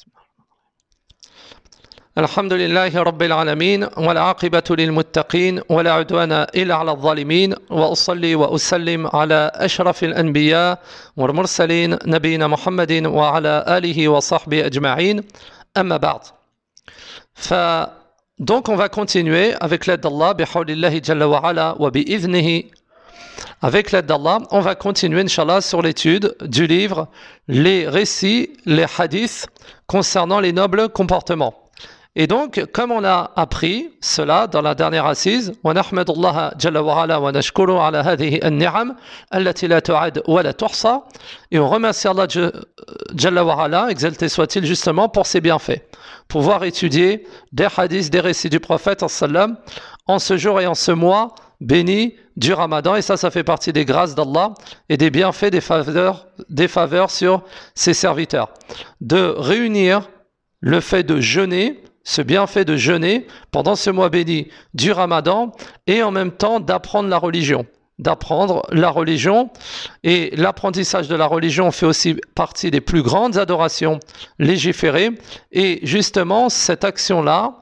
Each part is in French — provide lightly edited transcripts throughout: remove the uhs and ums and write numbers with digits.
الحمد لله رب العالمين والعاقبة للمتقين ولا عدوان إلا على الظالمين وأصلي وأسلم على أشرف الأنبياء والمرسلين نبينا محمد وعلى آله وصحبه أجمعين أما بعد. Donc on va continuer avec l'aide d'Allah bihawlillahi jalla wa ala wa bi'idhnihi. Avec l'aide d'Allah, on va continuer Inch'Allah sur l'étude du livre les récits, les hadiths concernant les nobles comportements. Et donc, comme on a appris cela dans la dernière assise, وَنَحْمَدُ اللَّهَ جَلَّ وَعَلَا وَنَشْكُرُ عَلَى هَذِهِ النِّعَمِ الَّتِي لَا تُعَدْ وَلَا تُحْصَى. Et on remercie Allah Jalla wa Ala, exalté soit-il, justement pour ses bienfaits. Pouvoir étudier des hadiths, des récits du prophète sallam en ce jour et en ce mois béni du Ramadan. Et ça fait partie des grâces d'Allah et des bienfaits, des faveurs sur ses serviteurs. De réunir le fait de jeûner, ce bienfait de jeûner pendant ce mois béni du Ramadan et en même temps d'apprendre la religion. D'apprendre la religion, et l'apprentissage de la religion fait aussi partie des plus grandes adorations légiférées, et justement cette action-là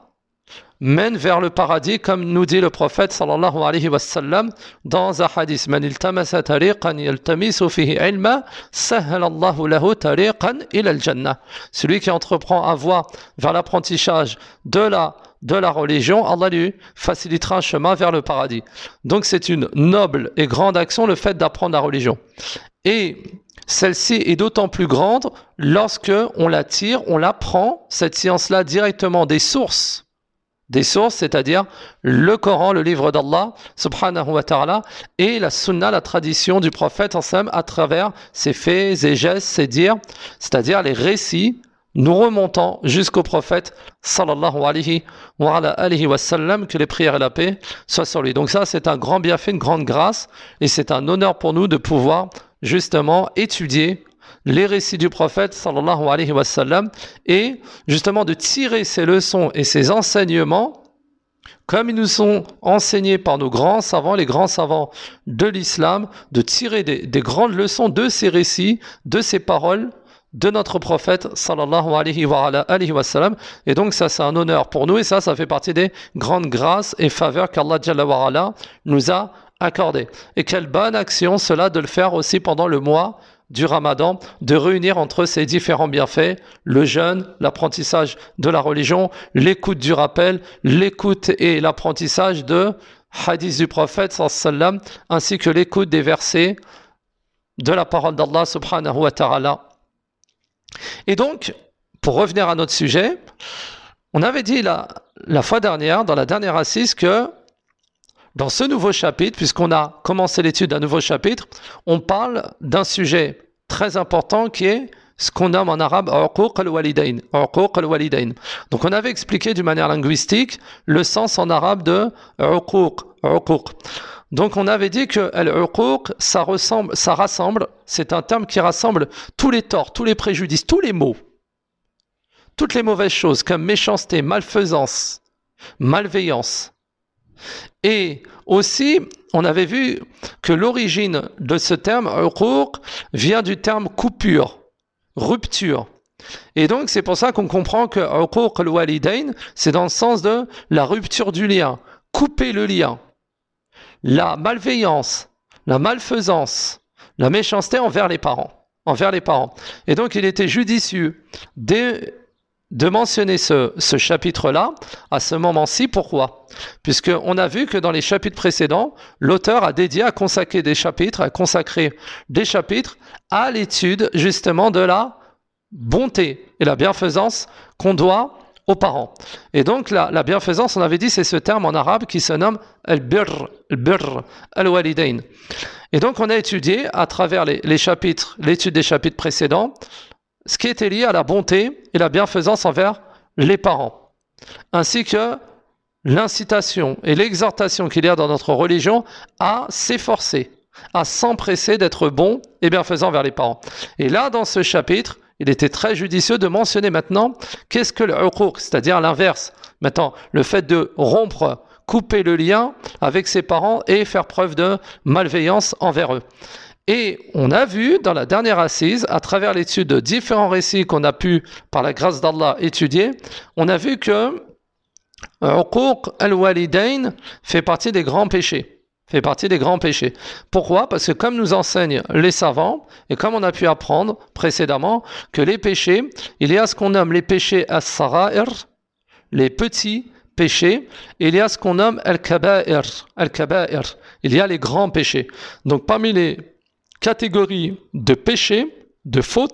mène vers le paradis, comme nous dit le prophète sallallahu alayhi wa sallam dans un hadith: Man iltamasa tariqan yaltamisu fihi ilma sahhala Allahu lahu tariqan ila al-jannah. Celui qui entreprend à voie vers l'apprentissage de la religion, Allah lui facilitera un chemin vers le paradis. Donc c'est une noble et grande action, le fait d'apprendre la religion. Et celle-ci est d'autant plus grande lorsque on la tire, on l'apprend, cette science-là, directement des sources, c'est-à-dire le Coran, le livre d'Allah subhanahu wa ta'ala, et la sunna, la tradition du prophète ensemble, à travers ses faits, ses gestes, ses dires, c'est-à-dire les récits nous remontant jusqu'au prophète sallallahu alayhi wa sallam, que les prières et la paix soient sur lui. Donc ça, c'est un grand bienfait, une grande grâce, et c'est un honneur pour nous de pouvoir justement étudier les récits du prophète sallallahu alayhi wa sallam, et justement de tirer ces leçons et ces enseignements comme ils nous sont enseignés par nos grands savants, les grands savants de l'islam, de tirer des grandes leçons de ces récits, de ces paroles de notre prophète sallallahu alayhi wa sallam. Et donc ça, c'est un honneur pour nous, et ça fait partie des grandes grâces et faveurs qu'Allah Jalla wa Ala nous a accordées. Et quelle bonne action cela de le faire aussi pendant le mois du Ramadan, de réunir entre ces différents bienfaits le jeûne, l'apprentissage de la religion, l'écoute du rappel, l'écoute et l'apprentissage de hadiths du prophète sallam, ainsi que l'écoute des versets de la parole d'Allah subhanahu wa ta'ala. Et donc, pour revenir à notre sujet, on avait dit la fois dernière, dans la dernière assise, que dans ce nouveau chapitre, puisqu'on a commencé l'étude d'un nouveau chapitre, on parle d'un sujet très important qui est ce qu'on nomme en arabe uquq al-walidayn. Donc on avait expliqué d'une manière linguistique le sens en arabe de uquq. Donc on avait dit que al-uquq, ça rassemble, c'est un terme qui rassemble tous les torts, tous les préjudices, tous les maux, toutes les mauvaises choses comme méchanceté, malfaisance, malveillance. Et aussi, on avait vu que l'origine de ce terme uquq vient du terme coupure, rupture. Et donc c'est pour ça qu'on comprend que uquq al-walidayn, c'est dans le sens de la rupture du lien, couper le lien, la malveillance, la malfaisance, la méchanceté envers les parents. Et donc il était judicieux de mentionner ce chapitre-là à ce moment-ci. Pourquoi ? Puisqu'on a vu que dans les chapitres précédents, l'auteur a consacré des chapitres à l'étude justement de la bonté et la bienfaisance qu'on doit aux parents. Et donc la bienfaisance, on avait dit, c'est ce terme en arabe qui se nomme al-birr al-walidayn. Et donc on a étudié à travers l'étude des chapitres précédents ce qui était lié à la bonté et la bienfaisance envers les parents, ainsi que l'incitation et l'exhortation qu'il y a dans notre religion à s'efforcer, à s'empresser d'être bon et bienfaisant vers les parents. Et là, dans ce chapitre, il était très judicieux de mentionner maintenant qu'est-ce que le uquq, c'est-à-dire l'inverse. Maintenant, le fait de couper le lien avec ses parents et faire preuve de malveillance envers eux. Et on a vu dans la dernière assise, à travers l'étude de différents récits qu'on a pu, par la grâce d'Allah, étudier, on a vu que Uquq al-Walidain fait partie des grands péchés. Fait partie des grands péchés. Pourquoi? Parce que comme nous enseignent les savants, et comme on a pu apprendre précédemment, que les péchés, il y a ce qu'on nomme les péchés as-sara'ir, les petits péchés, et il y a ce qu'on nomme al-kaba'ir, al-kaba'ir. Il y a les grands péchés. Donc parmi les catégories de péchés, de fautes,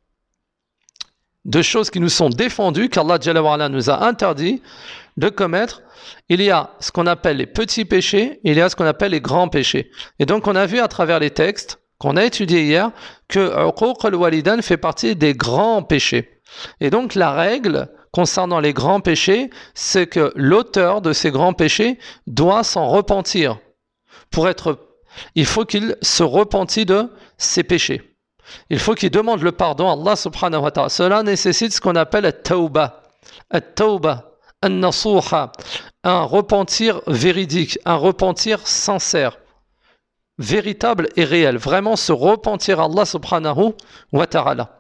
de choses qui nous sont défendues, qu'Allah Jalla wa Ala nous a interdit de commettre, il y a ce qu'on appelle les petits péchés, il y a ce qu'on appelle les grands péchés. Et donc on a vu à travers les textes qu'on a étudiés hier que Uquq al-Walidain fait partie des grands péchés. Et donc la règle concernant les grands péchés, c'est que l'auteur de ces grands péchés doit s'en repentir. Il faut qu'il se repentit de ses péchés. Il faut qu'il demande le pardon à Allah subhanahu wa ta'ala. Cela nécessite ce qu'on appelle at-tawbah. At-tawbah. An-nasuha, un repentir véridique, un repentir sincère, véritable et réel, vraiment se repentir à Allah subhanahu wa ta'ala.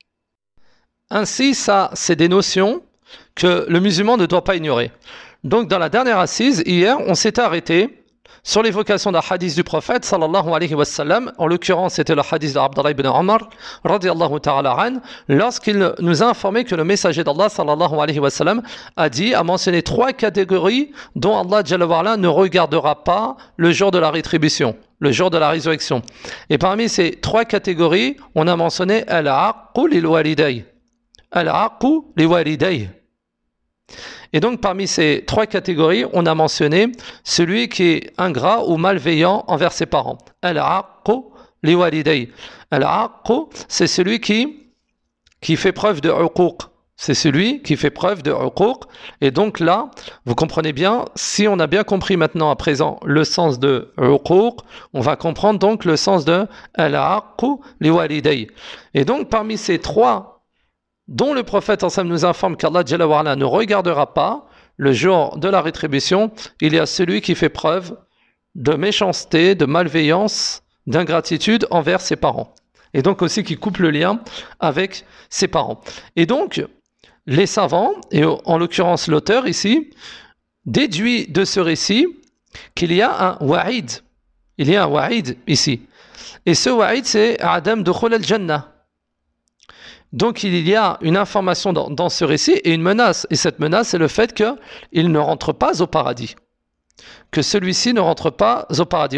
Ainsi, ça, c'est des notions que le musulman ne doit pas ignorer. Donc, dans la dernière assise, hier, on s'était arrêté sur l'évocation d'un hadith du prophète sallallahu alayhi wa sallam, en l'occurrence c'était le hadith d'Abdallah ibn Umar radiyallahu ta'ala an, lorsqu'il nous a informé que le messager d'Allah sallallahu alayhi wa sallam a mentionné 3 catégories dont Allah Jalla wa Ala ne regardera pas le jour de la rétribution, le jour de la résurrection. Et parmi ces 3 catégories, on a mentionné al-aqqu lil waliday. Al-aqqu li waliday. Et donc parmi ces 3 catégories, on a mentionné celui qui est ingrat ou malveillant envers ses parents. Al-aqqu li waliday. Al-aqqu, c'est celui qui fait preuve de uquq. C'est celui qui fait preuve de uquq. Et donc là, vous comprenez bien, si on a bien compris maintenant à présent le sens de uquq, on va comprendre donc le sens de al-aqqu li waliday. Et donc parmi ces 3 dont le prophète ensemble nous informe qu'Allah Jalla wa Ala ne regardera pas le jour de la rétribution, il y a celui qui fait preuve de méchanceté, de malveillance, d'ingratitude envers ses parents. Et donc aussi qui coupe le lien avec ses parents. Et donc, les savants, et en l'occurrence l'auteur ici, déduit de ce récit qu'il y a un wa'id. Il y a un wa'id ici. Et ce wa'id, c'est Adam dukhul al-Jannah. Donc il y a une information dans ce récit et une menace. Et cette menace, c'est le fait qu'il ne rentre pas au paradis. Que celui-ci ne rentre pas au paradis.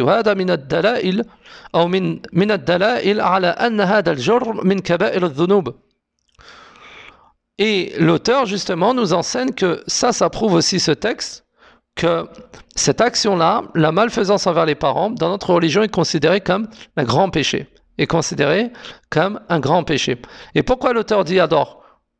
Et l'auteur, justement, nous enseigne que ça prouve aussi ce texte, que cette action-là, la malfaisance envers les parents, dans notre religion, est considérée comme un grand péché. Est considéré comme un grand péché. Et pourquoi l'auteur dit alors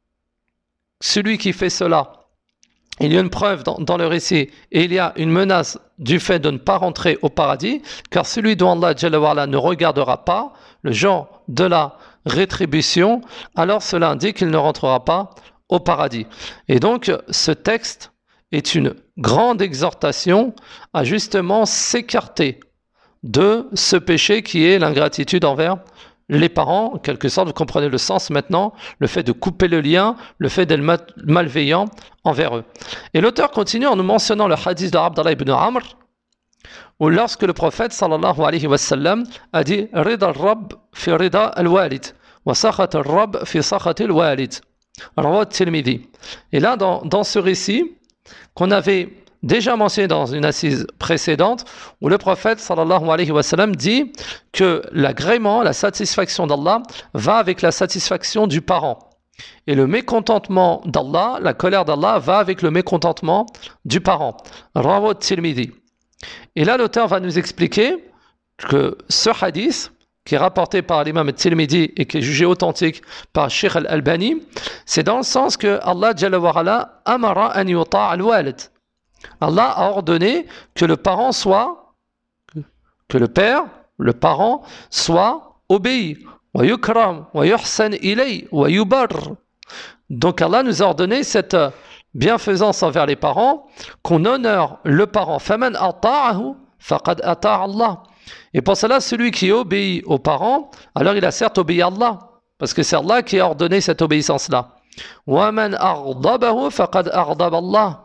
celui qui fait cela, il y a une preuve dans le récit et il y a une menace du fait de ne pas rentrer au paradis, car celui dont Allah Jalla wa Ala ne regardera pas le jour de la rétribution, alors cela indique qu'il ne rentrera pas au paradis. Et donc ce texte est une grande exhortation à justement s'écarter de ce péché qui est l'ingratitude envers les parents, en quelque sorte, vous comprenez le sens maintenant, le fait de couper le lien, le fait d'être malveillant envers eux. Et l'auteur continue en nous mentionnant le hadith d'Abdallah ibn Amr, où lorsque le prophète sallallahu alayhi wa sallam a dit « Rida al-Rabb fi rida al-walid, wa sakhat al-Rabb fi sakhat al-walid » Rawat Tirmidhi. Et là, dans ce récit, qu'on avait déjà mentionné dans une assise précédente, où le prophète sallallahu alayhi wa sallam dit que l'agrément, la satisfaction d'Allah va avec la satisfaction du parent. Et le mécontentement d'Allah, la colère d'Allah va avec le mécontentement du parent. Rawat Tirmidhi. Et là, l'auteur va nous expliquer que ce hadith, qui est rapporté par l'imam Tirmidhi et qui est jugé authentique par Sheikh al-Albani, c'est dans le sens que Allah Jalla wa Ala amara an yuta' al-walid. Allah a ordonné que le parent soit, que le père, le parent, soit obéi. Wa yukram, wa yuhsan ilay, wa yubar. Donc Allah nous a ordonné cette bienfaisance envers les parents, qu'on honore le parent. Faman ata'ahu faqad ata'a Allah. Et pour cela, celui qui obéit aux parents, alors il a certes obéi à Allah, parce que c'est Allah qui a ordonné cette obéissance-là. وَمَنْ أَغْضَبَهُ فَقَدْ أَغْضَبَ اللَّهُ.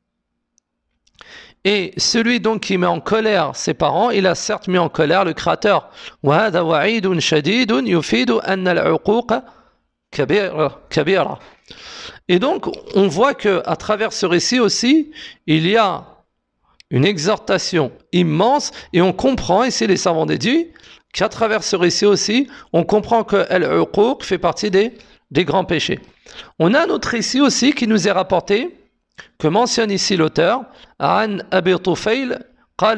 Et celui donc qui met en colère ses parents, il a certes mis en colère le Créateur. وَهَذَا وَعِيدٌ شَدِيدٌ يُفِيدُ أَنَّ الْعُقُوقَ كَبِيرَةٌ. Et donc, on voit qu'à travers ce récit aussi, il y a une exhortation immense, et on comprend, ici les savants déduisent, qu'à travers ce récit aussi, on comprend que al-uquq fait partie des grands péchés. On a un autre récit aussi qui nous est rapporté, que mentionne ici l'auteur, عن أبي طفيل قال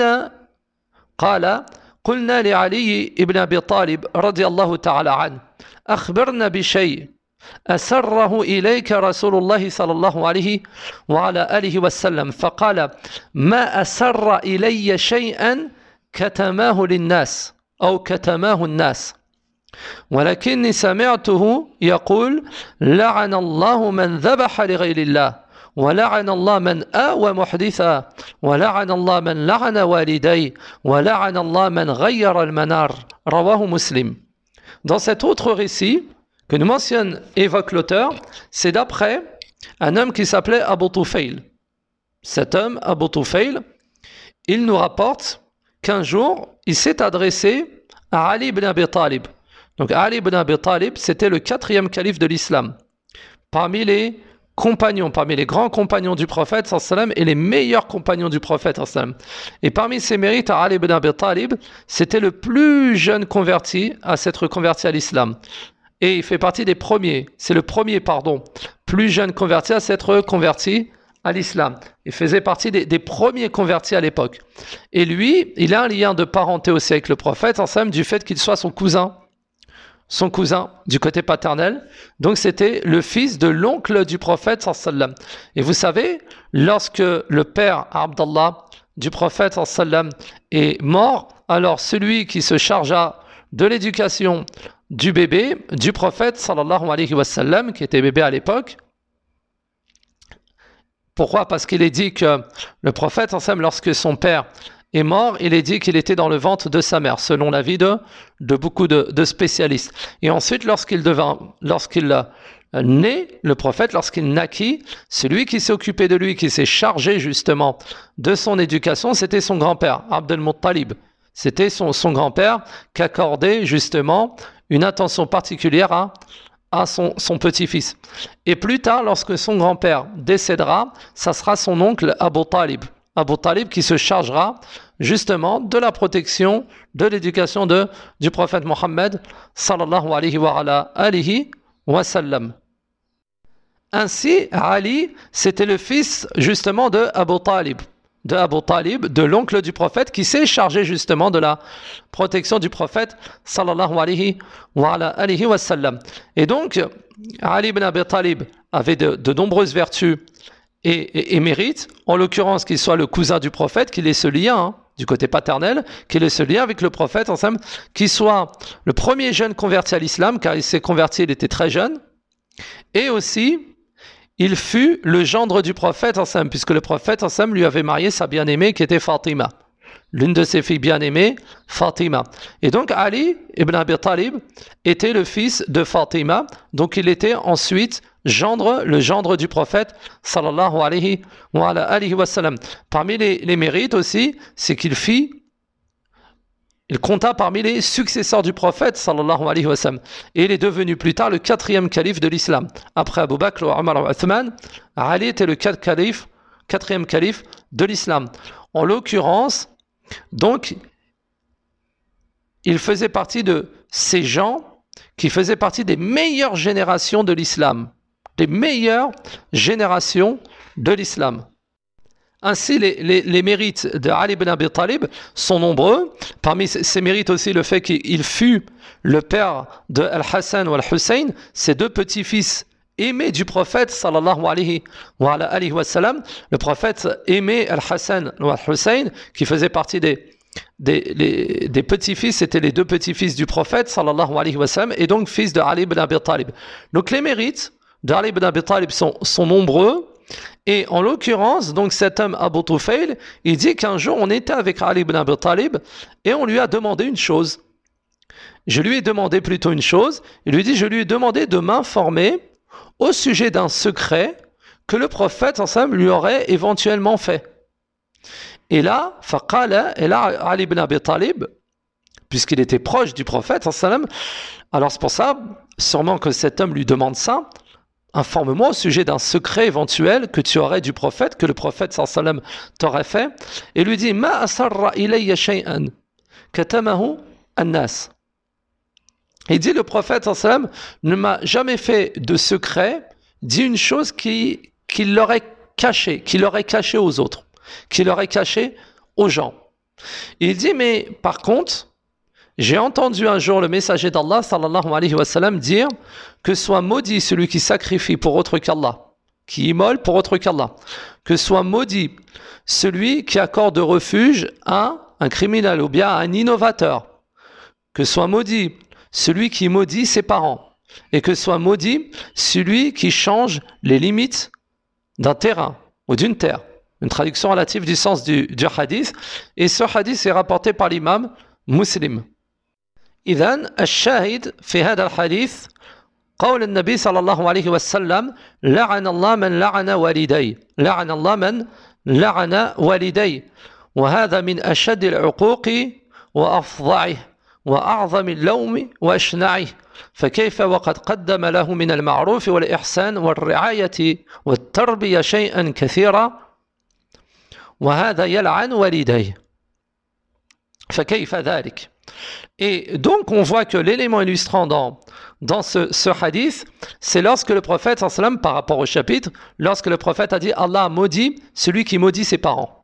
قلنا لعلي ابن أبي طالب رضي الله تعالى عنه أخبرنا بشيء أسره إليك رسول الله صلى الله عليه وعلى آله وسلم فقال ما أسر إلي شيئا كتماه للناس أو كتماه الناس ولكني سمعته يقول لعن الله من ذبح لغير الله ولعن الله من آوى محدثا ولعن الله من لعن والديه ولعن الله من غير المنار رواه مسلم. Dans cet autre récit que nous mentionne, évoque l'auteur, c'est d'après un homme qui s'appelait Abu Tufayl. Cet homme, Abu Tufayl, il nous rapporte qu'un jour, il s'est adressé à Ali ibn Abi Talib. Donc Ali ibn Abi Talib, c'était le 4e calife de l'islam. Parmi les compagnons, parmi les grands compagnons du prophète sallam et les meilleurs compagnons du prophète sallam. Et parmi ses mérites, Ali ibn Abi Talib, c'était le plus jeune converti à s'être converti à l'islam. Et il fait partie des premiers, c'est le premier, plus jeune converti à s'être converti à l'islam. Il faisait partie des premiers convertis à l'époque. Et lui, il a un lien de parenté aussi avec le prophète, sallam, du fait qu'il soit son cousin du côté paternel. Donc c'était le fils de l'oncle du prophète sallam. Et vous savez, lorsque le père Abdallah du prophète sallam est mort, alors celui qui se chargea de l'éducation du bébé du prophète sallallahu alayhi wa sallam, qui était bébé à l'époque. Pourquoi? Parce qu'il est dit que le prophète sallam, lorsque son père est mort, il est dit qu'il était dans le ventre de sa mère, selon l'avis de beaucoup de spécialistes. Et ensuite, lorsqu'il naît, le prophète, lorsqu'il naquit, celui qui s'est occupé de lui, qui s'est chargé justement de son éducation, c'était son grand-père, Abd al-Muttalib. C'était son grand-père qui accordait justement une attention particulière à son petit-fils. Et plus tard, lorsque son grand-père décédera, ça sera son oncle Abu Talib. Abu Talib qui se chargera justement de la protection, de l'éducation du prophète Mohammed sallallahu alayhi wa sallam. Ainsi, Ali, c'était le fils justement de Abu Talib, de l'oncle du prophète, qui s'est chargé justement de la protection du prophète sallallahu alayhi wa sallam. Et donc, Ali ibn Abi Talib avait de nombreuses vertus et mérites, en l'occurrence qu'il soit le cousin du prophète, qu'il ait ce lien du côté paternel, qu'il ait ce lien avec le prophète ensemble, qu'il soit le premier jeune converti à l'islam, car il s'est converti, il était très jeune, et aussi il fut le gendre du prophète ensemble, puisque le prophète ensemble lui avait marié sa bien-aimée qui était Fatima, l'une de ses filles bien-aimées, Fatima. Et donc Ali ibn Abi Talib était le fils de Fatima, donc il était ensuite le gendre du prophète sallallahu alayhi wa sallam. Parmi les mérites aussi, c'est qu'il compta parmi les successeurs du prophète sallallahu alayhi wa sallam. Et il est devenu plus tard le 4e calife de l'islam. Après Abu Bakr, Omar et Uthman, Ali était le 4e calife de l'islam. En l'occurrence, donc, il faisait partie de ces gens qui faisaient partie des meilleures générations de l'islam. Des meilleures générations de l'islam. Ainsi, les mérites de Ali ibn Abi Talib sont nombreux. Parmi ces mérites aussi, le fait qu'il fut le père de Al-Hassan ou Al-Hussein, ces deux petits-fils aimés du prophète sallallahu alayhi wa sallam. Le prophète aimait Al-Hassan ou Al-Hussein, qui faisaient partie des petits-fils, c'était les deux petits-fils du prophète sallallahu alayhi wa sallam, et donc fils de Ali ibn Abi Talib. Donc les mérites d'Ali ibn Abi Talib sont nombreux, Et en l'occurrence, donc cet homme Abu Tufayl, il dit qu'un jour on était avec Ali ibn Abi Talib et on lui a demandé une chose. Je lui ai demandé plutôt une chose. Il lui dit, je lui ai demandé de m'informer au sujet d'un secret que le prophète ensemble lui aurait éventuellement fait. Et là, Ali ibn Abi Talib, puisqu'il était proche du prophète, alors c'est pour ça, sûrement que cet homme lui demande ça, informe-moi au sujet d'un secret éventuel que tu aurais du prophète, que le prophète t'aurait fait, et lui dit, Ma asarra ilayya shay'an katamahu an-nas. Il dit, le prophète ne m'a jamais fait de secret, dit une chose qu'il l'aurait caché aux autres, qu'il aurait caché aux gens. Il dit, mais par contre, j'ai entendu un jour le messager d'Allah, sallallahu alayhi wa sallam, dire que soit maudit celui qui sacrifie pour autre qu'Allah, qui immole pour autre qu'Allah, que soit maudit celui qui accorde refuge à un criminel ou bien à un innovateur, que soit maudit celui qui maudit ses parents, et que soit maudit celui qui change les limites d'un terrain ou d'une terre. Une traduction relative du sens du hadith, et ce hadith est rapporté par l'imam Muslim. إذن الشاهد في هذا الحديث قول النبي صلى الله عليه وسلم لعن الله من لعن والديه لعن الله من لعن والديه وهذا من أشد العقوق وأفظعه وأعظم اللوم وأشنعه فكيف وقد قدم له من المعروف والإحسان والرعاية والتربية شيئا كثيرا وهذا يلعن والديه فكيف ذلك. Et donc on voit que l'élément illustrant dans ce hadith, c'est lorsque le prophète par rapport au chapitre, lorsque le prophète a dit Allah maudit celui qui maudit ses parents.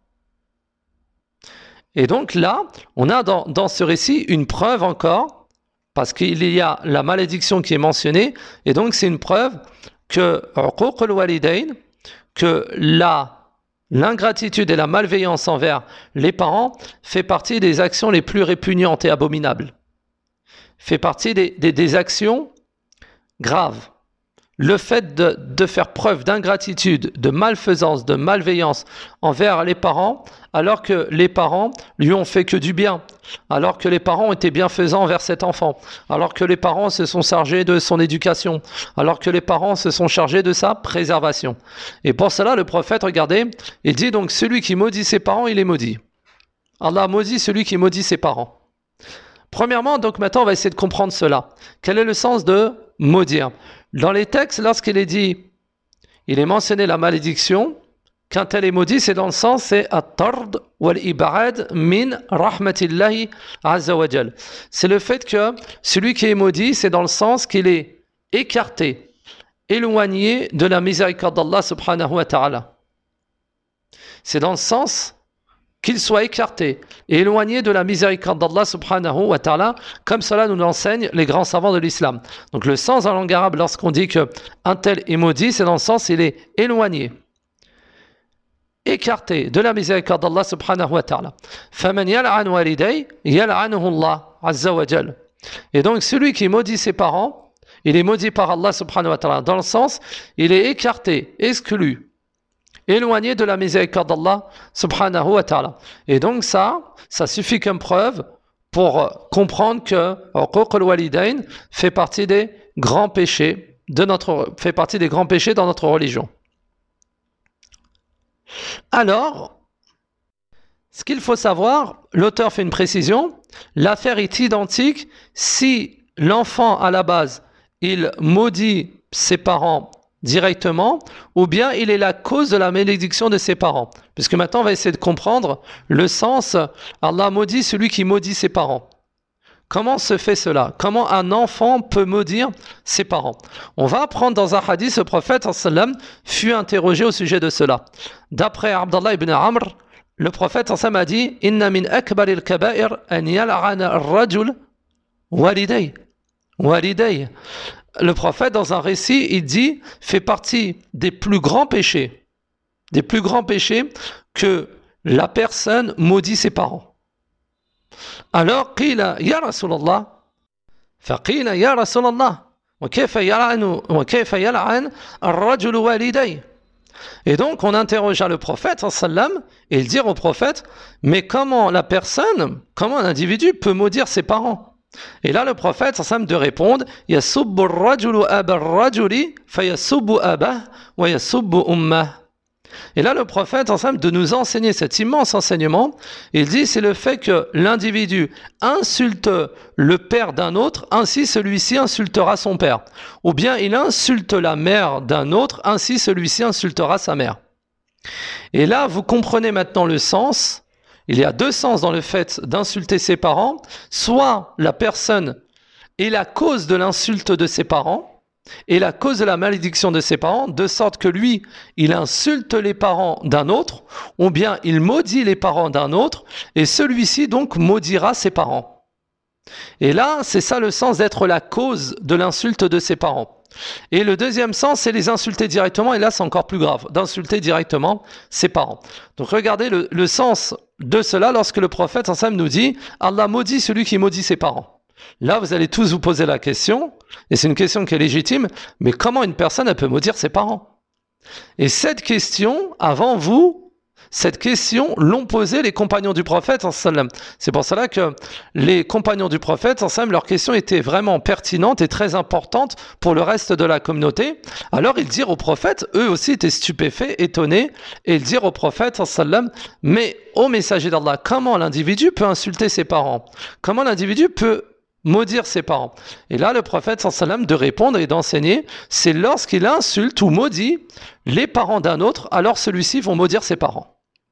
Et donc là, on a dans ce récit une preuve encore, parce qu'il y a la malédiction qui est mentionnée, et donc c'est une preuve que uquq al-walidayn, que l'ingratitude et la malveillance envers les parents fait partie des actions les plus répugnantes et abominables. Fait partie des actions graves. Le fait de faire preuve d'ingratitude, de malfaisance, de malveillance envers les parents, alors que les parents lui ont fait que du bien, alors que les parents étaient bienfaisants envers cet enfant, alors que les parents se sont chargés de son éducation, alors que les parents se sont chargés de sa préservation. Et pour cela, le prophète, regardez, il dit donc celui qui maudit ses parents, il est maudit. Allah maudit celui qui maudit ses parents. Premièrement, donc maintenant, on va essayer de comprendre cela. Quel est le sens de maudire? Dans les textes, lorsqu'il est dit, il est mentionné la malédiction, quand elle est maudite, c'est dans le sens, c'est at-tard wal-ib'ad min rahmatillahi azza wa jal. C'est le fait que celui qui est maudit, c'est dans le sens qu'il est écarté, éloigné de la miséricorde d'Allah subhanahu wa ta'ala. C'est dans le sens qu'il soit écarté et éloigné de la miséricorde d'Allah subhanahu wa ta'ala, comme cela nous l'enseignent les grands savants de l'islam. Donc le sens en langue arabe, lorsqu'on dit qu'un tel est maudit, c'est dans le sens il est éloigné, écarté de la miséricorde d'Allah subhanahu wa ta'ala. فَمَنْ يَلْعَنْ وَالِدَيْهِ يَلْعَنُهُ اللَّهُ عَزَّ وَجَلَّ. Et donc celui qui maudit ses parents, il est maudit par Allah subhanahu wa ta'ala, dans le sens il est écarté, exclu, éloigné de la miséricorde d'Allah subhanahu wa ta'ala. Et donc ça suffit comme preuve pour comprendre que uquq al-walidayn fait partie des grands péchés dans notre religion. Alors, ce qu'il faut savoir, l'auteur fait une précision, l'affaire est identique si l'enfant à la base, il maudit ses parents directement, ou bien il est la cause de la malédiction de ses parents. Puisque maintenant on va essayer de comprendre le sens, Allah maudit celui qui maudit ses parents. Comment se fait cela? Comment un enfant peut maudire ses parents? On va apprendre dans un hadith, le prophète sallam fut interrogé au sujet de cela. D'après Abdallah ibn Amr, le prophète sallam a dit Inna min akbar al-kaba'ir an yal'ana ar-rajul waliday. Le prophète, dans un récit, il dit, fait partie des plus grands péchés que la personne maudit ses parents. Alors, qila ya Rasulallah, faqila ya Rasulallah, wa kayfa yal'an ar-rajul waliday. Et donc, on interrogea le prophète, sallam, et il dit au prophète, mais comment la personne, comment un individu peut maudire ses parents? Et là, le prophète, sallam, de répondre, yasubbu ar-rajulu aba ar-rajuli, fayasubbu abah, wa yasubbu ummah. Et là, le prophète, ensemble, de nous enseigner cet immense enseignement, il dit, c'est le fait que l'individu insulte le père d'un autre, ainsi celui-ci insultera son père. Ou bien il insulte la mère d'un autre, ainsi celui-ci insultera sa mère. Et là, vous comprenez maintenant le sens. Il y a deux sens dans le fait d'insulter ses parents. Soit la personne est la cause de l'insulte de ses parents, et la cause de la malédiction de ses parents, de sorte que lui, il insulte les parents d'un autre, ou bien il maudit les parents d'un autre, et celui-ci donc maudira ses parents. Et là, c'est ça le sens d'être la cause de l'insulte de ses parents. Et le deuxième sens, c'est les insulter directement, et là c'est encore plus grave, d'insulter directement ses parents. Donc regardez le sens de cela lorsque le prophète ensemble nous dit « Allah maudit celui qui maudit ses parents ». Là, vous allez tous vous poser la question, et c'est une question qui est légitime, mais comment une personne elle peut maudire ses parents? Et cette question, avant vous, cette question l'ont posée les compagnons du prophète. C'est pour cela que les compagnons du prophète, leur question était vraiment pertinente et très importante pour le reste de la communauté. Alors ils dirent au prophète, eux aussi étaient stupéfaits, étonnés, et ils dirent au prophète, mais ô messager d'Allah, comment l'individu peut insulter ses parents? Comment l'individu peut maudire ses parents? Et là, le prophète, de répondre et d'enseigner, c'est lorsqu'il insulte ou maudit les parents d'un autre, alors celui-ci vont maudire ses parents.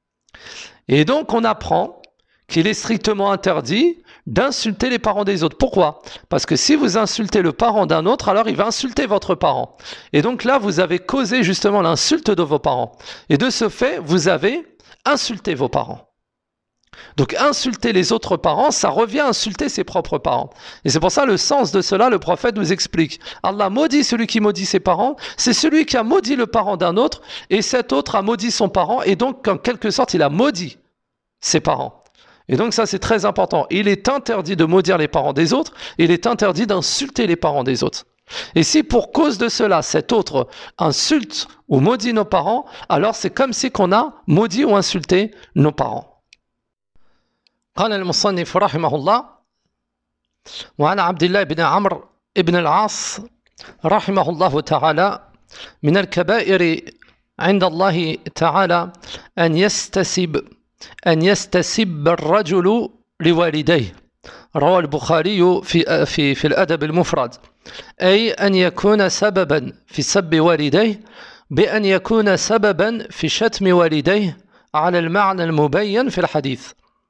Et donc, on apprend qu'il est strictement interdit d'insulter les parents des autres. Pourquoi? Parce que si vous insultez le parent d'un autre, alors il va insulter votre parent. Et donc là, vous avez causé justement l'insulte de vos parents. Et de ce fait, vous avez insulté vos parents. Donc insulter les autres parents, ça revient à insulter ses propres parents. Et c'est pour ça le sens de cela, le prophète nous explique. Allah maudit celui qui maudit ses parents, c'est celui qui a maudit le parent d'un autre, et cet autre a maudit son parent, et donc en quelque sorte il a maudit ses parents. Et donc ça c'est très important. Il est interdit de maudire les parents des autres, il est interdit d'insulter les parents des autres. Et si pour cause de cela, cet autre insulte ou maudit nos parents, alors c'est comme si qu'on a maudit ou insulté nos parents. قال المصنف رحمه الله وعن عبد الله بن عمرو بن العاص رحمه الله تعالى من الكبائر عند الله تعالى أن يستسب الرجل لوالديه روى البخاري في الأدب المفرد أي أن يكون سببا في سب والديه بأن يكون سببا في شتم والديه على المعنى المبين في الحديث.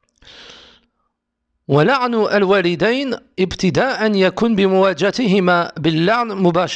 ولعن الوالدين ابتداء يكون بمواجهتهما باللعن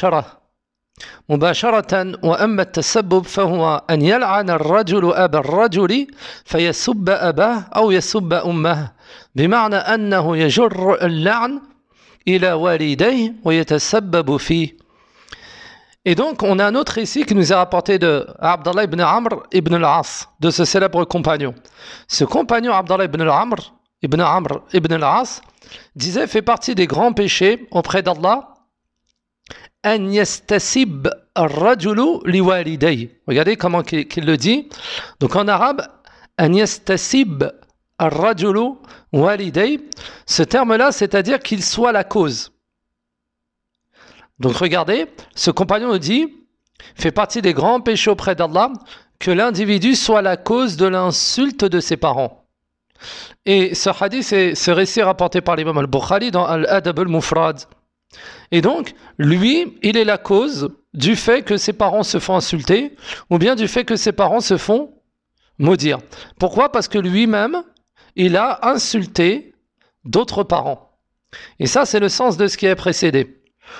مباشرة وأما التسبب فهو أن يلعن الرجل أبا الرجل فيسب أباه أو يسب أمه بمعنى أنه يجر اللعن إلى والديه ويتسبب فيه. Et donc, on a un autre récit qui nous est rapporté de Abdallah ibn Amr ibn al-As, de ce célèbre compagnon. Ce compagnon, Abdallah ibn Amr ibn al-As, disait, fait partie des grands péchés auprès d'Allah, an yastasib ar-rajulu liwalidayhi. Regardez comment qu'il le dit. Donc en arabe, an yastasib ar-rajulu walidayhi. Ce terme-là, c'est-à-dire qu'il soit la cause. Donc regardez, ce compagnon nous dit, fait partie des grands péchés auprès d'Allah, que l'individu soit la cause de l'insulte de ses parents. Et ce hadith, c'est ce récit rapporté par l'imam al-Bukhari dans Al-Adab al-Mufrad. Et donc, lui, il est la cause du fait que ses parents se font insulter, ou bien du fait que ses parents se font maudire. Pourquoi? Parce que lui-même, il a insulté d'autres parents. Et ça, c'est le sens de ce qui est précédé.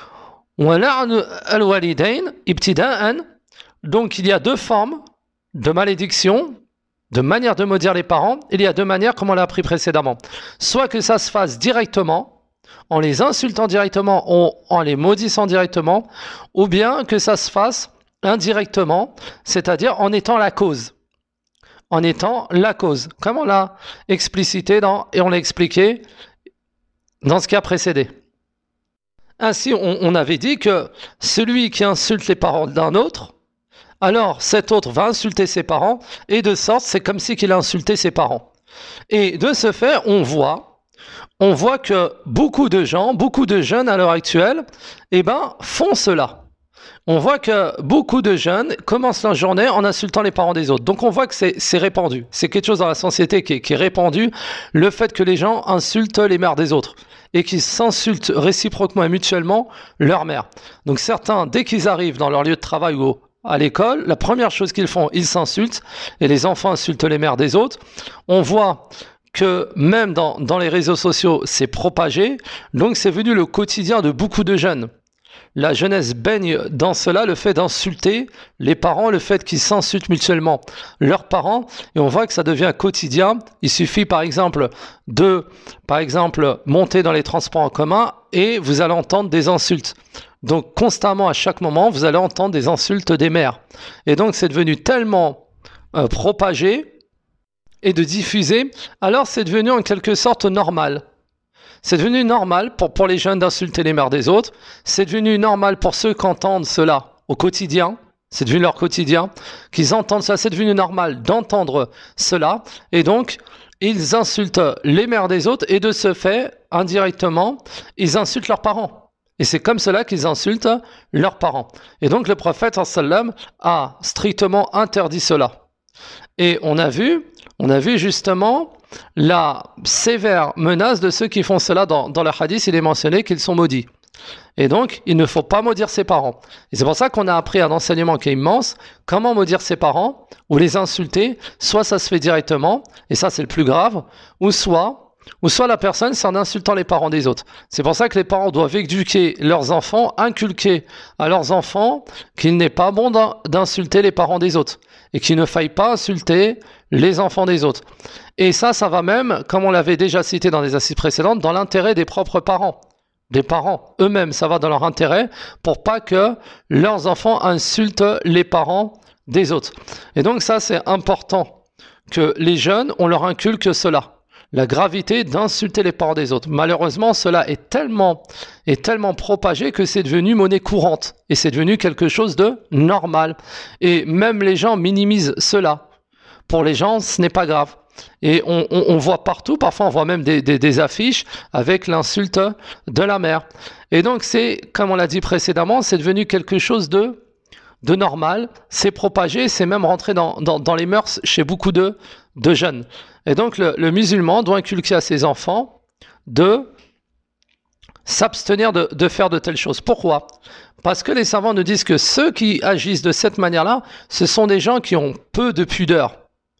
Donc, il y a deux formes de malédiction, de manière de maudire les parents. Il y a deux manières, comme on l'a appris précédemment. Soit que ça se fasse directement, en les insultant directement, en les maudissant directement, ou bien que ça se fasse indirectement, c'est-à-dire en étant la cause. En étant la cause, comme on l'a explicité et on l'a expliqué dans ce qui a précédé. Ainsi, on avait dit que celui qui insulte les parents d'un autre, alors cet autre va insulter ses parents, et de sorte, c'est comme si qu'il a insulté ses parents. Et de ce fait, on voit que beaucoup de gens, beaucoup de jeunes à l'heure actuelle, font cela. On voit que beaucoup de jeunes commencent leur journée en insultant les parents des autres. Donc on voit que c'est répandu. C'est quelque chose dans la société qui est répandu, le fait que les gens insultent les mères des autres et qu'ils s'insultent réciproquement et mutuellement leur mère. Donc certains, dès qu'ils arrivent dans leur lieu de travail ou à l'école, la première chose qu'ils font, ils s'insultent et les enfants insultent les mères des autres. On voit que même dans les réseaux sociaux, c'est propagé. Donc c'est devenu le quotidien de beaucoup de jeunes. La jeunesse baigne dans cela, le fait d'insulter les parents, le fait qu'ils s'insultent mutuellement leurs parents, et on voit que ça devient quotidien. Il suffit par exemple de monter dans les transports en commun et vous allez entendre des insultes. Donc constamment, à chaque moment, vous allez entendre des insultes des mères. Et donc c'est devenu tellement propagé et de diffusé, alors c'est devenu en quelque sorte normal. C'est devenu normal pour les jeunes d'insulter les mères des autres. C'est devenu normal pour ceux qui entendent cela au quotidien. C'est devenu leur quotidien. Qu'ils entendent ça, c'est devenu normal d'entendre cela. Et donc, ils insultent les mères des autres et de ce fait, indirectement, ils insultent leurs parents. Et c'est comme cela qu'ils insultent leurs parents. Et donc, le prophète sallam a strictement interdit cela. Et on a vu justement la sévère menace de ceux qui font cela dans le hadith. Il est mentionné qu'ils sont maudits. Et donc, il ne faut pas maudire ses parents. Et c'est pour ça qu'on a appris un enseignement qui est immense. Comment maudire ses parents ou les insulter. Soit ça se fait directement, et ça c'est le plus grave, ou soit la personne c'est en insultant les parents des autres. C'est pour ça que les parents doivent éduquer leurs enfants, inculquer à leurs enfants qu'il n'est pas bon d'insulter les parents des autres et qu'il ne faille pas insulter les enfants des autres. Et ça va même, comme on l'avait déjà cité dans des assises précédentes, dans l'intérêt des propres parents. Les parents eux-mêmes, ça va dans leur intérêt pour pas que leurs enfants insultent les parents des autres. Et donc ça, c'est important que les jeunes, on leur inculque cela. La gravité d'insulter les parents des autres. Malheureusement, cela est tellement propagé que c'est devenu monnaie courante. Et c'est devenu quelque chose de normal. Et même les gens minimisent cela. Pour les gens, ce n'est pas grave. Et on voit partout, parfois on voit même des affiches avec l'insulte de la mère. Et donc c'est, comme on l'a dit précédemment, c'est devenu quelque chose de normal, c'est propagé, c'est même rentré dans les mœurs chez beaucoup de jeunes. Et donc le musulman doit inculquer à ses enfants de s'abstenir de faire de telles choses. Pourquoi ? Parce que les savants nous disent que ceux qui agissent de cette manière-là, ce sont des gens qui ont peu de pudeur,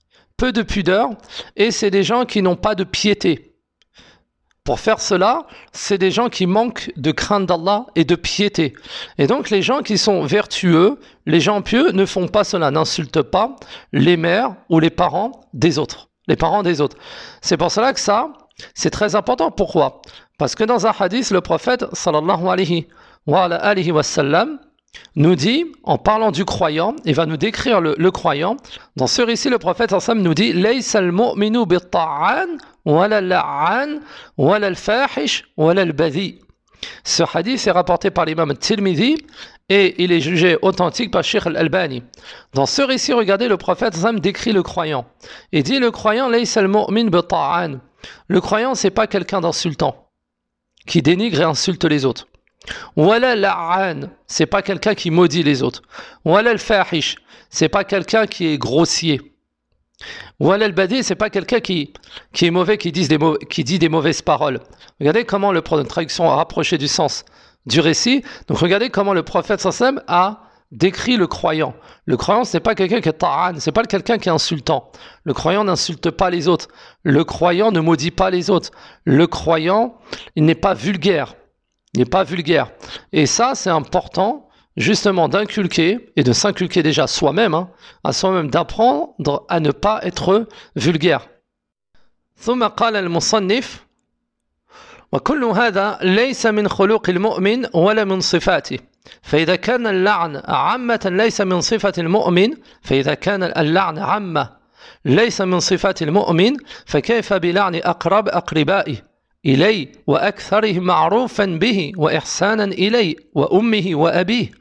et c'est des gens qui n'ont pas de piété. Pour faire cela, c'est des gens qui manquent de crainte d'Allah et de piété. Et donc les gens qui sont vertueux, les gens pieux ne font pas cela, n'insultent pas les mères ou les parents des autres. C'est pour cela que ça, c'est très important. Pourquoi ? Parce que dans un hadith, le prophète sallallahu alayhi wa sallam nous dit, en parlant du croyant, il va nous décrire le croyant. Dans ce récit, le prophète sallam nous dit « Laysa al-mu'minu bi-ta'an, wala al-la'an, wala al-fahish, wala al-badhi » Ce hadith est rapporté par l'imam Tirmidhi et il est jugé authentique par Sheikh al-Albani. Dans ce récit, regardez, le prophète sallam décrit le croyant. Il dit le croyant « Laysa al-mu'min bi-ta'an » Le croyant, c'est pas quelqu'un d'insultant, qui dénigre et insulte les autres. Wala la'an, c'est pas quelqu'un qui maudit les autres. Wala al-fahish, c'est pas quelqu'un qui est grossier. Wala al-badi, c'est pas quelqu'un qui est mauvais, qui dit des mauvaises paroles. Regardez comment le traduction a rapproché du sens du récit. Donc regardez comment le prophète sallam a décrit le croyant. Le croyant, c'est pas quelqu'un qui est ta'an, c'est pas quelqu'un qui est insultant. Le croyant n'insulte pas les autres. Le croyant ne maudit pas les autres. Le croyant, il n'est pas vulgaire. Et ça, c'est important, justement, d'inculquer et de s'inculquer déjà soi-même, à soi-même, d'apprendre à ne pas être vulgaire. ثم قال المصنف وكل هذا ليس من خلق المؤمن ولا من صفاته فإذا كان اللعن عامة ليس من صفة المؤمن فإذا كان اللعن عامة ليس من صفة المؤمن فكيف بلعن أقربائه إليه وأكثرهم معروفا به وإحسانا إليه وأمه وأبيه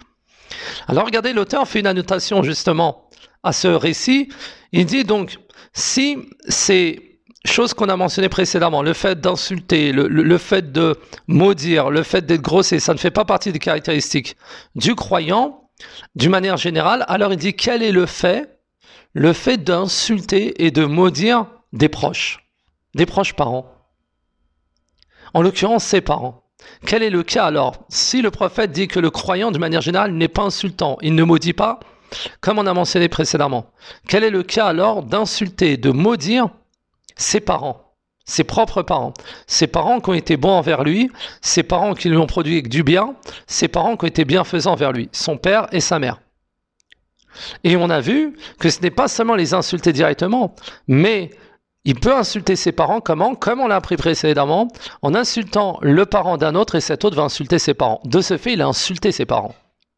Alors regardez, l'auteur fait une annotation justement à ce récit. Il dit donc, si ces choses qu'on a mentionnées précédemment, le fait d'insulter, le fait de maudire, le fait d'être grossier, ça ne fait pas partie des caractéristiques du croyant, d'une manière générale, alors il dit quel est le fait d'insulter et de maudire des proches parents, en l'occurrence ses parents. Quel est le cas alors? Si le prophète dit que le croyant, de manière générale, n'est pas insultant, il ne maudit pas, comme on a mentionné précédemment, quel est le cas alors d'insulter, de maudire ses parents, ses propres parents, ses parents qui ont été bons envers lui, ses parents qui lui ont produit avec du bien, ses parents qui ont été bienfaisants envers lui, son père et sa mère. Et on a vu que ce n'est pas seulement les insulter directement, mais il peut insulter ses parents, comment? Comme on l'a appris précédemment, en insultant le parent d'un autre et cet autre va insulter ses parents. De ce fait, il a insulté ses parents.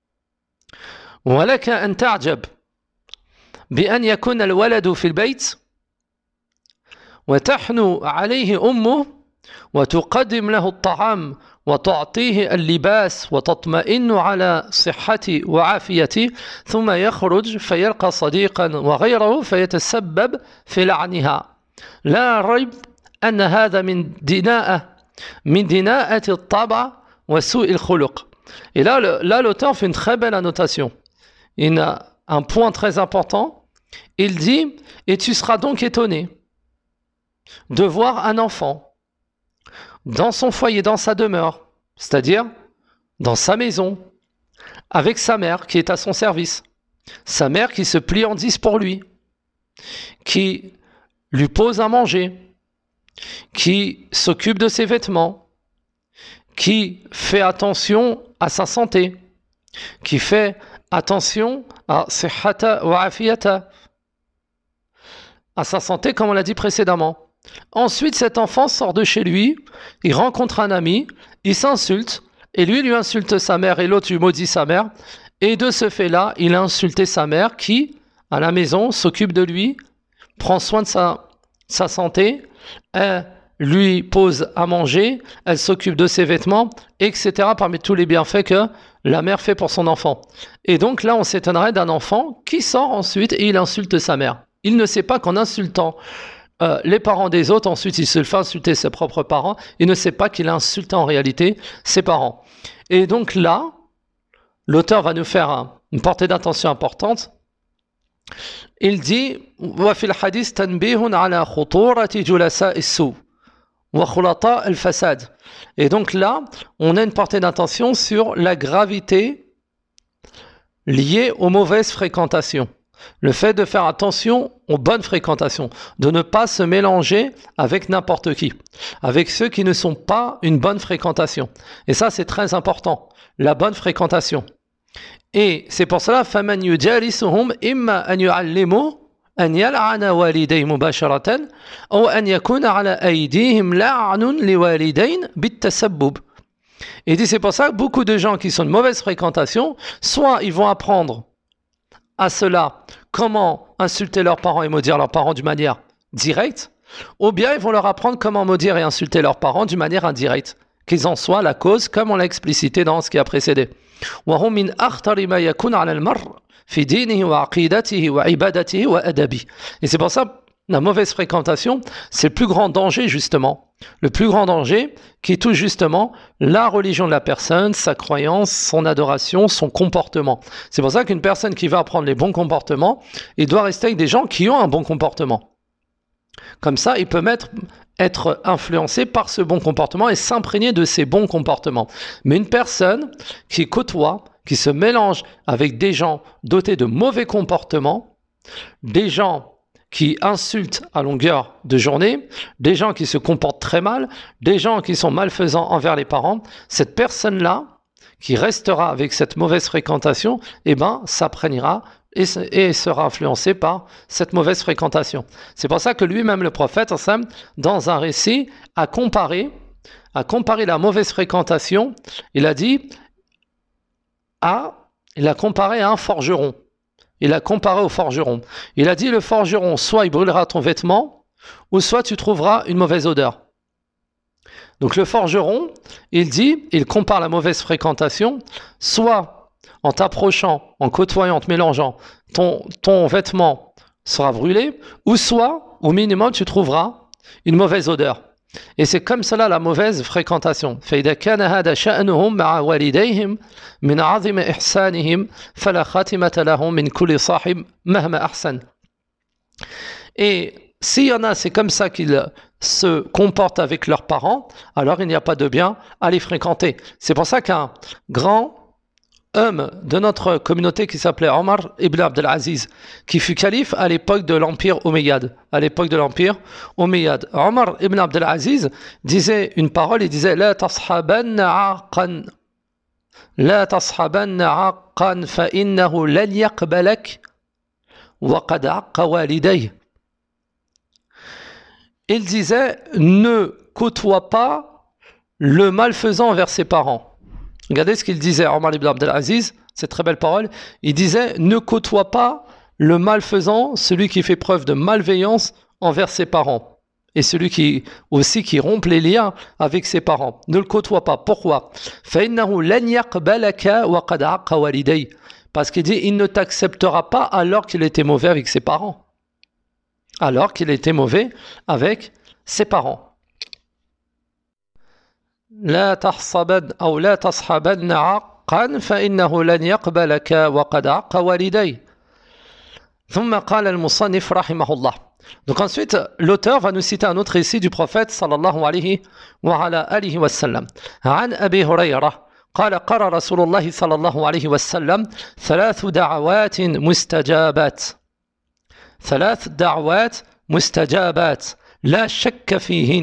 ولك أن تعجب بأن يكون الولد في البيت وتحنو عليه أمه وتقدم له الطعام وتعطيه اللباس وتطمئن على صحته وعافيته ثم يخرج فيلقى صديقا وغيره فيتسبب في لعنها لا ريب أن هذا من دناءة الطبع وسوء الخلق. Et là, l'auteur fait une très belle annotation. Il a un point très important. Il dit, et tu seras donc étonné de voir un enfant dans son foyer, dans sa demeure, c'est-à-dire dans sa maison, avec sa mère qui est à son service, sa mère qui se plie en 10 pour lui, qui lui pose à manger, qui s'occupe de ses vêtements, qui fait attention à sa santé, qui fait attention à sihhata wa afiyata, à sa santé comme on l'a dit précédemment. Ensuite, cet enfant sort de chez lui, il rencontre un ami, il s'insulte, et lui insulte sa mère et l'autre lui maudit sa mère, et de ce fait-là, il a insulté sa mère qui, à la maison, s'occupe de lui, prend soin de sa santé, elle lui pose à manger, elle s'occupe de ses vêtements, etc. parmi tous les bienfaits que la mère fait pour son enfant. Et donc là, on s'étonnerait d'un enfant qui sort ensuite et il insulte sa mère. Il ne sait pas qu'en insultant les parents des autres, ensuite il se fait insulter ses propres parents, il ne sait pas qu'il a insulté en réalité ses parents. Et donc là, l'auteur va nous faire une portée d'attention importante. Il dit وفي الحديث تنبيه على خطورة جلساء السوء وخلطاء الفساد. Et donc là, on a une portée d'attention sur la gravité liée aux mauvaises fréquentations. Le fait de faire attention aux bonnes fréquentations, de ne pas se mélanger avec n'importe qui, avec ceux qui ne sont pas une bonne fréquentation. Et ça, c'est très important, la bonne fréquentation. Et c'est pour cela فَمَنْ يُجَالِسُهُمْ إِمَّا أَنْ يُعَلِّمُوا أَنْ يَلْعَنَ وَالِدَيْهِ مُبَاشَرَةً أو أن يكون على أيديهم لعن لوالدين بالتسبب. Et dit c'est pour ça que beaucoup de gens qui sont de mauvaise fréquentation, soit ils vont apprendre à cela comment insulter leurs parents et maudire leurs parents d'une manière directe, ou bien ils vont leur apprendre comment maudire et insulter leurs parents d'une manière indirecte, qu'ils en soient la cause, comme on l'a explicité dans ce qui a précédé. وهم من أخطر ما يكون على المرء في دينه وعقيدته وعبادته وأدبه. Et c'est pour ça la mauvaise fréquentation, c'est le plus grand danger justement. Le plus grand danger qui touche justement la religion de la personne, sa croyance, son adoration, son comportement. C'est pour ça qu'une personne qui va apprendre les bons comportements, il doit rester avec des gens qui ont un bon comportement. Comme ça, il peut être influencé par ce bon comportement et s'imprégner de ces bons comportements. Mais une personne qui côtoie, qui se mélange avec des gens dotés de mauvais comportements, des gens qui insultent à longueur de journée, des gens qui se comportent très mal, des gens qui sont malfaisants envers les parents, cette personne-là, qui restera avec cette mauvaise fréquentation, s'imprégnera et sera influencée par cette mauvaise fréquentation. C'est pour ça que lui-même, le prophète, dans un récit, a comparé la mauvaise fréquentation, il a comparé à un forgeron. Il a comparé au forgeron. Il a dit, le forgeron, soit il brûlera ton vêtement, ou soit tu trouveras une mauvaise odeur. Donc le forgeron, il compare la mauvaise fréquentation, soit en t'approchant, en côtoyant, en te mélangeant, ton vêtement sera brûlé, ou soit, au minimum, tu trouveras une mauvaise odeur. Et c'est comme cela la mauvaise fréquentation. فإذا كان هذا شأنهم مع والديهم من عظم إحسانهم فلا خاتمة لهم من كل صاحب مهما أحسن. Et s'il y en a, c'est comme ça qu'ils se comportent avec leurs parents, alors il n'y a pas de bien à les fréquenter. C'est pour ça qu'un grand homme de notre communauté qui s'appelait Omar ibn Abdelaziz, qui fut calife à l'époque de l'Empire Omeyyade. Omar ibn Abdelaziz disait une parole, il disait « La tashabanna aqan, la tashabanna aqan fa innahu lan yaqbalak wa qad aqqa walidayh » Il disait « Ne côtoie pas le malfaisant envers ses parents. » Regardez ce qu'il disait, Omar ibn Abdelaziz, cette très belle parole. Il disait « Ne côtoie pas le malfaisant, celui qui fait preuve de malveillance envers ses parents. Et celui qui rompt les liens avec ses parents. Ne le côtoie pas. Pourquoi ? Parce qu'il dit « Il ne t'acceptera pas alors qu'il était mauvais avec ses parents. » Alors qu'il était mauvais avec ses parents. لا تحصبن أو لا تصحبن عقا فإنه لن يقبلك وقد عق والديه. ثم قال المصنف رحمه الله. Donc ensuite, l'auteur va nous citer un autre récit du prophète sallallahu alayhi wa ala alihi wa sallam. عن أبي هريرة قال قرأ رسول الله صلى الله عليه وسلم ثلاث دعوات مستجابات لا شك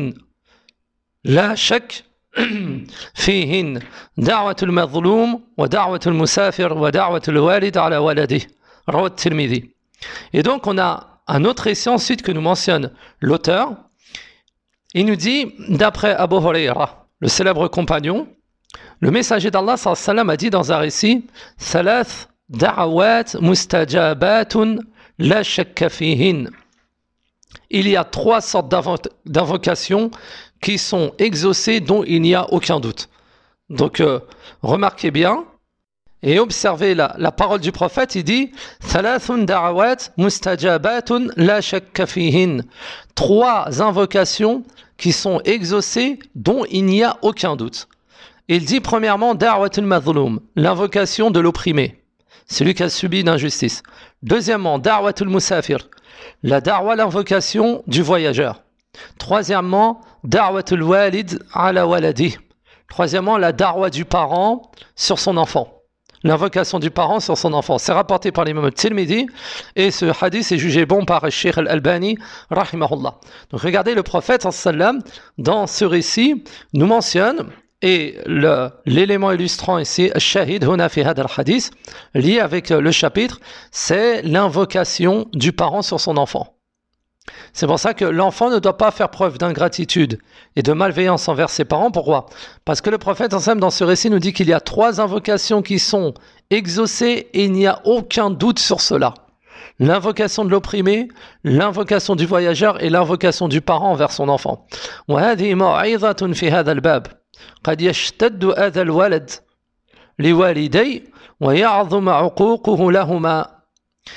فيهن دعوة المظلوم ودعوة المسافر ودعوة الوالد على ولده رواه الترمذي. Et donc on a un autre récit ensuite que nous mentionne l'auteur. Il nous dit, d'après Abu Huraira, le célèbre compagnon, le messager d'Allah sallallahu alayhi wa sallam a dit dans un récit ثلاث دعوات مستجابات لا شك فيهن. Il y a trois sortes d'invocations qui sont exaucées dont il n'y a aucun doute. Donc remarquez bien et observez la parole du prophète. Il dit ثلاث دعوات مستجابات لا شك فيهن. Trois invocations qui sont exaucées dont il n'y a aucun doute. Il dit premièrement da'wat al-mazlum, l'invocation de l'opprimé, celui qui a subi une injustice. Deuxièmement da'wat al-musafir, la da'wa, l'invocation du voyageur. Troisièmement, da'wat al-walid ala waladi. Troisièmement, la da'wa du parent sur son enfant. L'invocation du parent sur son enfant. C'est rapporté par l'imam Tirmidhi et ce hadith est jugé bon par Cheikh Al-Albani rahimahullah. Donc regardez, le prophète sallam dans ce récit nous mentionne, et l'élément illustrant ici, shahid huna fi hadha al-hadith, lié avec le chapitre, c'est l'invocation du parent sur son enfant. C'est pour ça que l'enfant ne doit pas faire preuve d'ingratitude et de malveillance envers ses parents. Pourquoi ? Parce que le prophète dans ce récit nous dit qu'il y a trois invocations qui sont exaucées et il n'y a aucun doute sur cela. L'invocation de l'opprimé, l'invocation du voyageur et l'invocation du parent envers son enfant. وهذه موعظة في هذا الباب قد يشتد أذى الولد لوالديه ويعظم عقوقه لهما. Pourquoi ?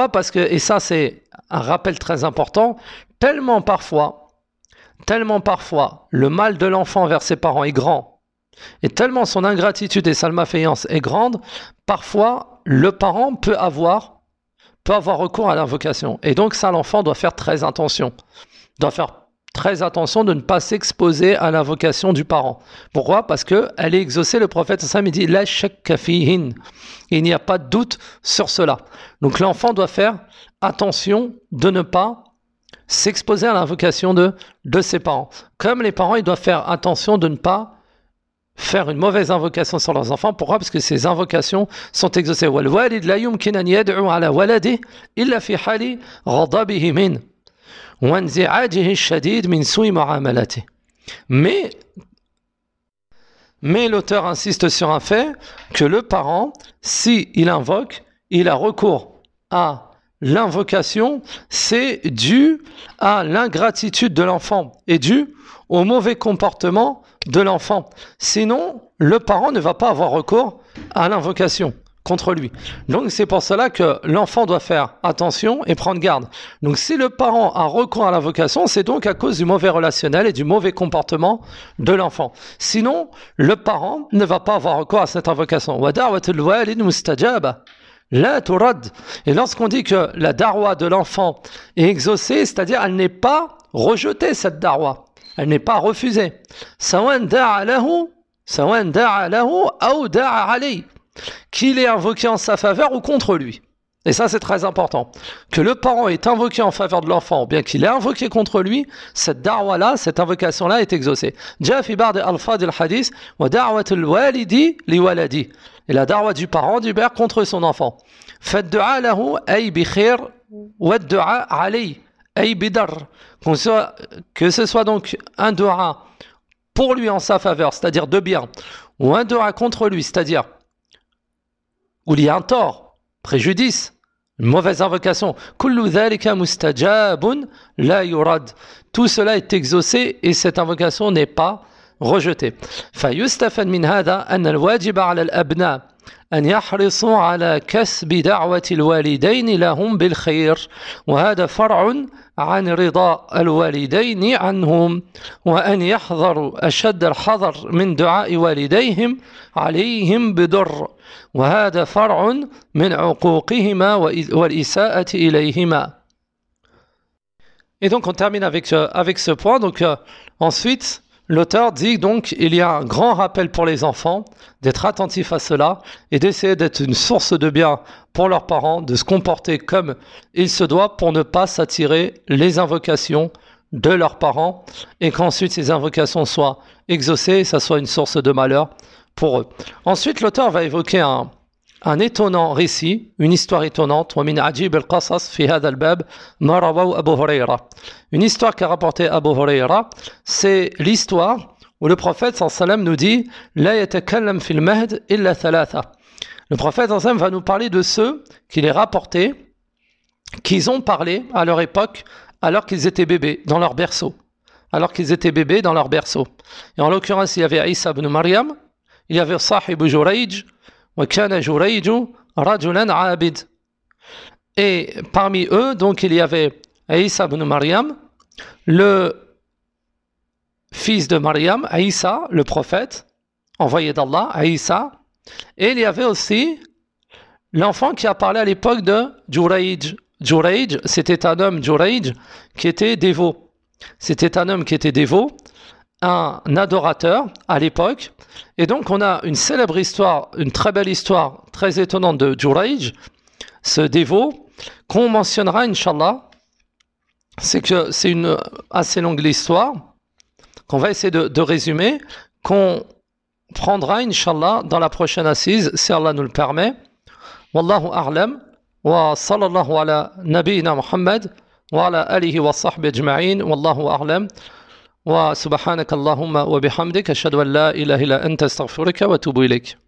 Parce que, et ça c'est un rappel très important, tellement parfois, le mal de l'enfant vers ses parents est grand, et tellement son ingratitude et sa malveillance est grande, parfois le parent peut avoir recours à l'invocation. Et donc ça, l'enfant doit faire très attention. De ne pas s'exposer à l'invocation du parent. Pourquoi ? Parce qu'elle est exaucée, le prophète sallam dit « La shakka fihin ». Il n'y a pas de doute sur cela. Donc l'enfant doit faire attention de ne pas s'exposer à l'invocation de ses parents. Comme les parents, ils doivent faire attention de ne pas faire une mauvaise invocation sur leurs enfants. Pourquoi ? Parce que ces invocations sont exaucées. وَالْوَالِدْ لَا يُمْكِنْ أَنْ يَدْعُوا عَلَى وَلَدِهِ إِلَّا فِي حَالِ غَضَبِهِ مِنْهُ وَانْزِعَاجِهِ الشَّدِيدِ مِنْ سُوءِ مُعَامَلَتِهِ. Mais l'auteur insiste sur un fait, que le parent, s'il invoque, il a recours à l'invocation, c'est dû à l'ingratitude de l'enfant et dû au mauvais comportement de l'enfant. Sinon, le parent ne va pas avoir recours à l'invocation. contre lui. Donc c'est pour cela que l'enfant doit faire attention et prendre garde. Donc si le parent a recours à l'invocation, c'est donc à cause du mauvais relationnel et du mauvais comportement de l'enfant. Sinon, le parent ne va pas avoir recours à cette invocation. Wa da'watul walid mustajaba. La turad. Et lorsqu'on dit que la darwa de l'enfant est exaucée, c'est-à-dire elle n'est pas rejetée, cette darwa. Elle n'est pas refusée. Sawan da'a lahu aw da'a alayhi. Qu'il est invoqué en sa faveur ou contre lui. Et ça, c'est très important. Que le parent est invoqué en faveur de l'enfant, ou bien qu'il est invoqué contre lui, cette darwa-là, cette invocation-là est exaucée. Ja fi ba'd al-alfaz al-hadith wa da'watul walidi li waladi. Et la darwa du parent, du père, contre son enfant. Fad-du'a lahu ay bi khair wa ad-du'a alayhi ay bi dar. Que ce soit donc un du'a pour lui en sa faveur, c'est-à-dire de bien, ou un du'a contre lui, c'est-à-dire où il y a un tort, préjudice, une mauvaise invocation. Kullu dhalika mustajabun la yurad. Tout cela est exaucé et cette invocation n'est pas rejetée. فيستفاد من هذا أن الواجب على الأبناء أن يحرصوا على كسب دعوة الوالدين لهم بالخير وهذا فرع عن رضا الوالدين عنهم وأن يحذروا أشد الحذر من دعاء والديهم عليهم بضر وهذا فرع من عقوقهما والإساءة إليهما. Et donc on termine avec ce point. Donc ensuite l'auteur dit donc il y a un grand rappel pour les enfants d'être attentifs à cela et d'essayer d'être une source de bien pour leurs parents, de se comporter comme il se doit pour ne pas s'attirer les invocations de leurs parents et qu'ensuite ces invocations soient exaucées et ça soit une source de malheur pour eux. Ensuite l'auteur va évoquer un étonnant récit, une histoire étonnante, ومن عجيب القصص في هذا الباب ما رواه أبو هريرة. Une histoire qu'a rapporté Abu Huraira, c'est l'histoire où le prophète sallallahu alayhi wa sallam nous dit لا يتكلم في المهد إلا ثلاثة. Le prophète sallallahu alayhi wa sallam va nous parler de ceux qu'il est rapporté qu'ils ont parlé à leur époque alors qu'ils étaient bébés dans leur berceau. Et en l'occurrence, il y avait Isa ibn Maryam, il y avait Sahib Jurayj, وكان جريج رجلا عابد. Et parmi eux, donc il y avait Isa ibn Maryam, le fils de Maryam, Isa, le prophète, envoyé d'Allah, Isa. Et il y avait aussi l'enfant qui a parlé à l'époque de Jurayj. Jurayj, c'était un homme, Jurayj, qui était dévot. Un adorateur à l'époque. Et donc on a une célèbre histoire, une très belle histoire, très étonnante de Jurayj, ce dévot, qu'on mentionnera, Inch'Allah. C'est une assez longue histoire, qu'on va essayer de résumer, qu'on prendra, Inch'Allah, dans la prochaine assise, si Allah nous le permet. Wallahu a'lam, wa sallallahu ala nabiyyina Muhammad, wa ala alihi wa sahbihi ajma'in, wallahu a'lam. وسبحانك اللهم وبحمدك أشهد أن لا إله إلا أنت أستغفرك وأتوب إليك.